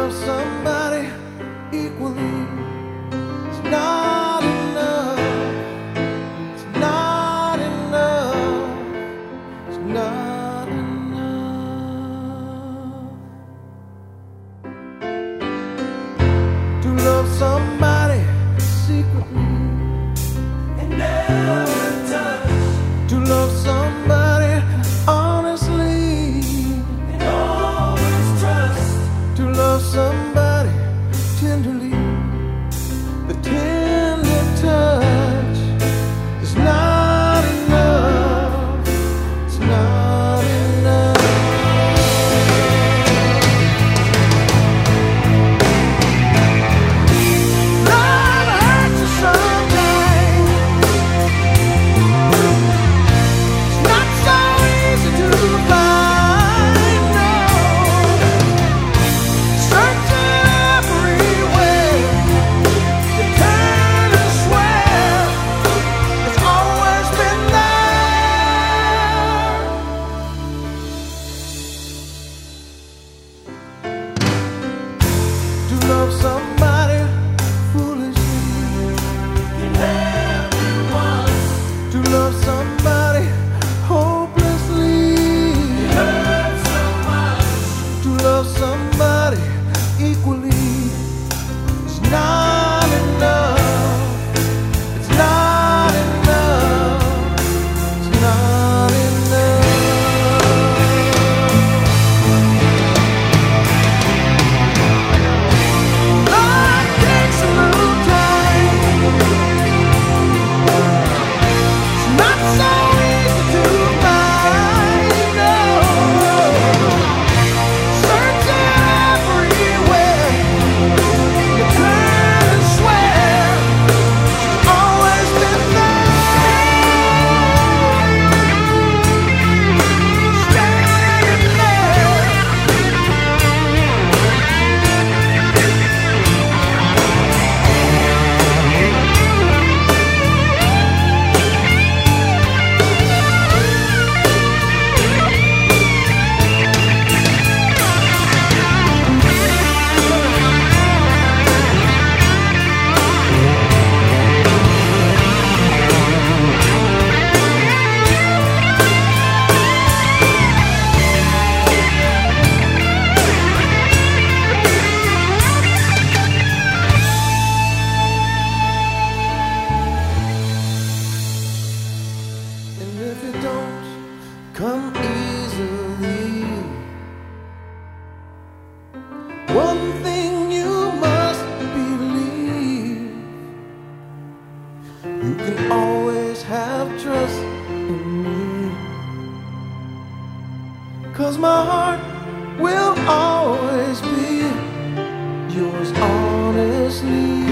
love somebody equally is not enough. It's not enough. It's not enough. To love somebody secretly and never touch. To love somebody honestly and always trust. To love somebody tenderly, the tender touch is not enough. It's not enough. Love hurts you sometimes. It's not so easy to find. No, search everywhere. You turn and swear it's always been there. To love somebody foolishly can have you once. To love somebody hopelessly it hurts so much. To love somebody equally is not enough. It's not enough. It's not enough. Love takes a little time. It's not so easy to find. No, search everywhere. You turn and swear it's always been there. Staying there. And if it don't come easily, one thing you must believe: you can always have trust in me. 'Cause my heart will always be yours honestly.